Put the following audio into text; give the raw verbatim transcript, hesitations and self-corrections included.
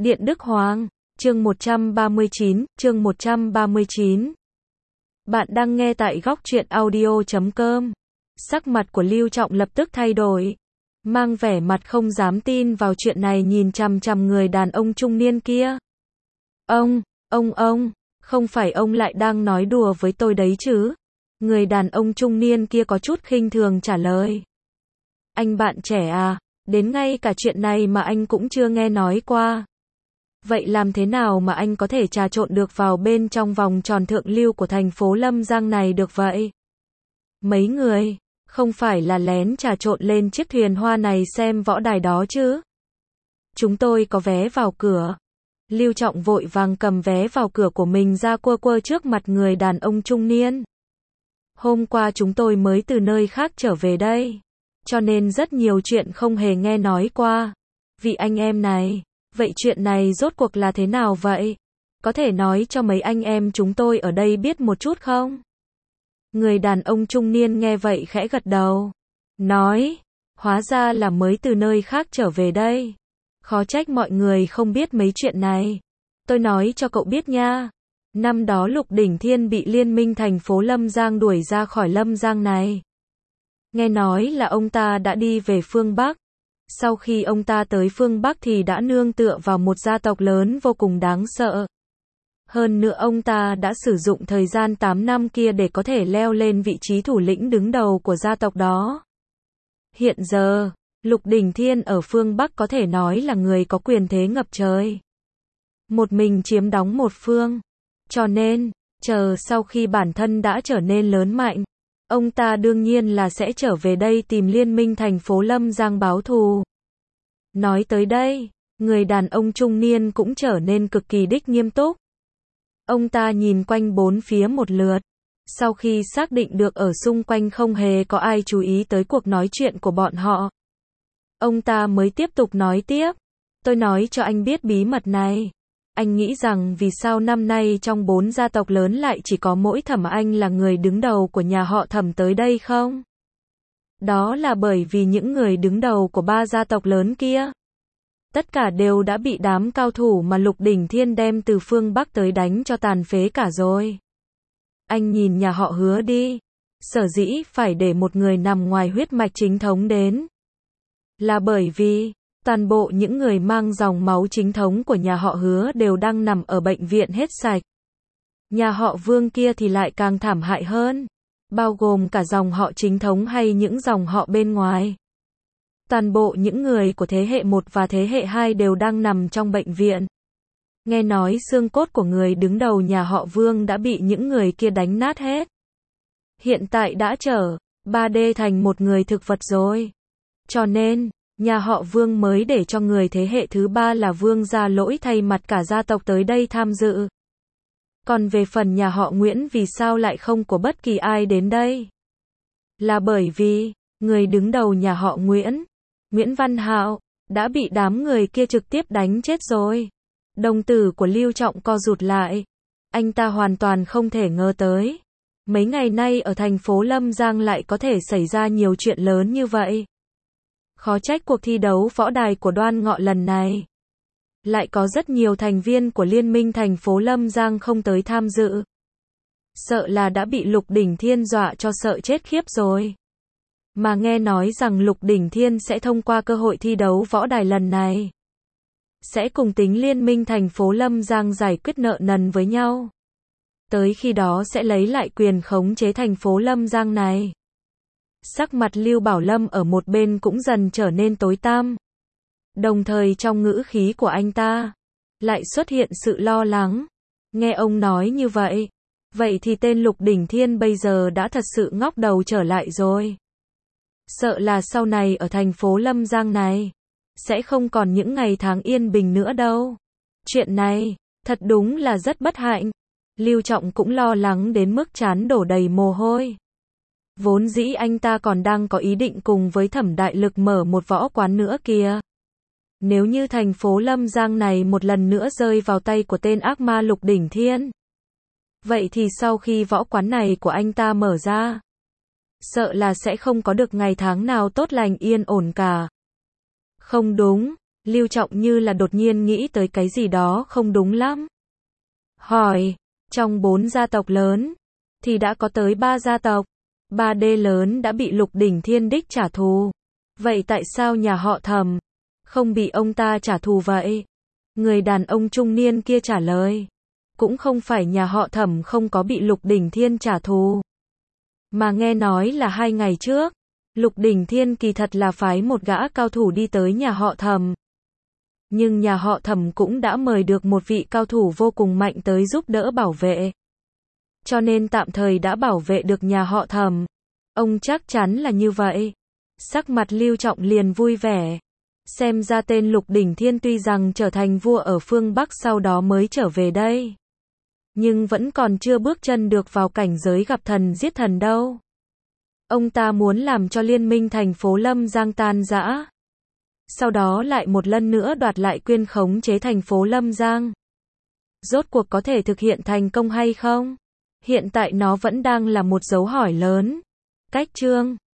Điện Đức Hoàng, chương một trăm ba mươi chín, chương một trăm ba mươi chín. Bạn đang nghe tại góc truyện audio chấm com. Sắc mặt của Lưu Trọng lập tức thay đổi, mang vẻ mặt không dám tin vào chuyện này, nhìn chằm chằm người đàn ông trung niên kia. Ông, ông ông, không phải ông lại đang nói đùa với tôi đấy chứ? Người đàn ông trung niên kia có chút khinh thường trả lời. Anh bạn trẻ à, đến ngay cả chuyện này mà anh cũng chưa nghe nói qua. Vậy làm thế nào mà anh có thể trà trộn được vào bên trong vòng tròn thượng lưu của thành phố Lâm Giang này được vậy? Mấy người, không phải là lén trà trộn lên chiếc thuyền hoa này xem võ đài đó chứ? Chúng tôi có vé vào cửa. Lưu Trọng vội vàng cầm vé vào cửa của mình ra quơ quơ trước mặt người đàn ông trung niên. Hôm qua chúng tôi mới từ nơi khác trở về đây, cho nên rất nhiều chuyện không hề nghe nói qua. Vị anh em này, vậy chuyện này rốt cuộc là thế nào vậy? Có thể nói cho mấy anh em chúng tôi ở đây biết một chút không? Người đàn ông trung niên nghe vậy khẽ gật đầu, nói, hóa ra là mới từ nơi khác trở về đây. Khó trách mọi người không biết mấy chuyện này. Tôi nói cho cậu biết nha. Năm đó Lục Đỉnh Thiên bị liên minh thành phố Lâm Giang đuổi ra khỏi Lâm Giang này. Nghe nói là ông ta đã đi về phương Bắc. Sau khi ông ta tới phương Bắc thì đã nương tựa vào một gia tộc lớn vô cùng đáng sợ. Hơn nữa ông ta đã sử dụng thời gian tám năm kia để có thể leo lên vị trí thủ lĩnh đứng đầu của gia tộc đó. Hiện giờ, Lục Đỉnh Thiên ở phương Bắc có thể nói là người có quyền thế ngập trời. Một mình chiếm đóng một phương. Cho nên, chờ sau khi bản thân đã trở nên lớn mạnh, ông ta đương nhiên là sẽ trở về đây tìm liên minh thành phố Lâm Giang báo thù. Nói tới đây, người đàn ông trung niên cũng trở nên cực kỳ đích nghiêm túc. Ông ta nhìn quanh bốn phía một lượt. Sau khi xác định được ở xung quanh không hề có ai chú ý tới cuộc nói chuyện của bọn họ, ông ta mới tiếp tục nói tiếp. Tôi nói cho anh biết bí mật này. Anh nghĩ rằng vì sao năm nay trong bốn gia tộc lớn lại chỉ có mỗi Thẩm Anh là người đứng đầu của nhà họ Thẩm tới đây không? Đó là bởi vì những người đứng đầu của ba gia tộc lớn kia, tất cả đều đã bị đám cao thủ mà Lục Đỉnh Thiên đem từ phương Bắc tới đánh cho tàn phế cả rồi. Anh nhìn nhà họ Hứa đi. Sở dĩ phải để một người nằm ngoài huyết mạch chính thống đến, là bởi vì toàn bộ những người mang dòng máu chính thống của nhà họ Hứa đều đang nằm ở bệnh viện hết sạch. Nhà họ Vương kia thì lại càng thảm hại hơn, bao gồm cả dòng họ chính thống hay những dòng họ bên ngoài. Toàn bộ những người của thế hệ một và thế hệ hai đều đang nằm trong bệnh viện. Nghe nói xương cốt của người đứng đầu nhà họ Vương đã bị những người kia đánh nát hết. Hiện tại đã trở ba D thành một người thực vật rồi. Cho nên, nhà họ Vương mới để cho người thế hệ thứ ba là Vương Gia Lỗi thay mặt cả gia tộc tới đây tham dự. Còn về phần nhà họ Nguyễn vì sao lại không có bất kỳ ai đến đây? Là bởi vì, người đứng đầu nhà họ Nguyễn, Nguyễn Văn Hạo, đã bị đám người kia trực tiếp đánh chết rồi. Đồng tử của Lưu Trọng co rụt lại. Anh ta hoàn toàn không thể ngờ tới. Mấy ngày nay ở thành phố Lâm Giang lại có thể xảy ra nhiều chuyện lớn như vậy. Khó trách cuộc thi đấu võ đài của Đoan Ngọ lần này lại có rất nhiều thành viên của liên minh thành phố Lâm Giang không tới tham dự. Sợ là đã bị Lục Đỉnh Thiên dọa cho sợ chết khiếp rồi. Mà nghe nói rằng Lục Đỉnh Thiên sẽ thông qua cơ hội thi đấu võ đài lần này, sẽ cùng tính liên minh thành phố Lâm Giang giải quyết nợ nần với nhau. Tới khi đó sẽ lấy lại quyền khống chế thành phố Lâm Giang này. Sắc mặt Lưu Bảo Lâm ở một bên cũng dần trở nên tối tăm. Đồng thời trong ngữ khí của anh ta lại xuất hiện sự lo lắng. Nghe ông nói như vậy, vậy thì tên Lục Đỉnh Thiên bây giờ đã thật sự ngóc đầu trở lại rồi. Sợ là sau này ở thành phố Lâm Giang này sẽ không còn những ngày tháng yên bình nữa đâu. Chuyện này thật đúng là rất bất hạnh. Lưu Trọng cũng lo lắng đến mức trán đổ đầy mồ hôi. Vốn dĩ anh ta còn đang có ý định cùng với Thẩm Đại Lực mở một võ quán nữa kìa. Nếu như thành phố Lâm Giang này một lần nữa rơi vào tay của tên ác ma Lục Đỉnh Thiên, vậy thì sau khi võ quán này của anh ta mở ra, sợ là sẽ không có được ngày tháng nào tốt lành yên ổn cả. Không đúng, Lưu Trọng như là đột nhiên nghĩ tới cái gì đó không đúng lắm. Hỏi, trong bốn gia tộc lớn, thì đã có tới ba gia tộc, ba đê lớn đã bị Lục Đỉnh Thiên đích trả thù. Vậy tại sao nhà họ Thẩm không bị ông ta trả thù vậy? Người đàn ông trung niên kia trả lời. Cũng không phải nhà họ Thẩm không có bị Lục Đỉnh Thiên trả thù. Mà nghe nói là hai ngày trước, Lục Đỉnh Thiên kỳ thật là phái một gã cao thủ đi tới nhà họ Thẩm. Nhưng nhà họ Thẩm cũng đã mời được một vị cao thủ vô cùng mạnh tới giúp đỡ bảo vệ. Cho nên tạm thời đã bảo vệ được nhà họ Thẩm. Ông chắc chắn là như vậy. Sắc mặt Lưu Trọng liền vui vẻ. Xem ra tên Lục Đỉnh Thiên tuy rằng trở thành vua ở phương Bắc sau đó mới trở về đây, nhưng vẫn còn chưa bước chân được vào cảnh giới gặp thần giết thần đâu. Ông ta muốn làm cho liên minh thành phố Lâm Giang tan rã. Sau đó lại một lần nữa đoạt lại quyền khống chế thành phố Lâm Giang. Rốt cuộc có thể thực hiện thành công hay không? Hiện tại nó vẫn đang là một dấu hỏi lớn. Cách chương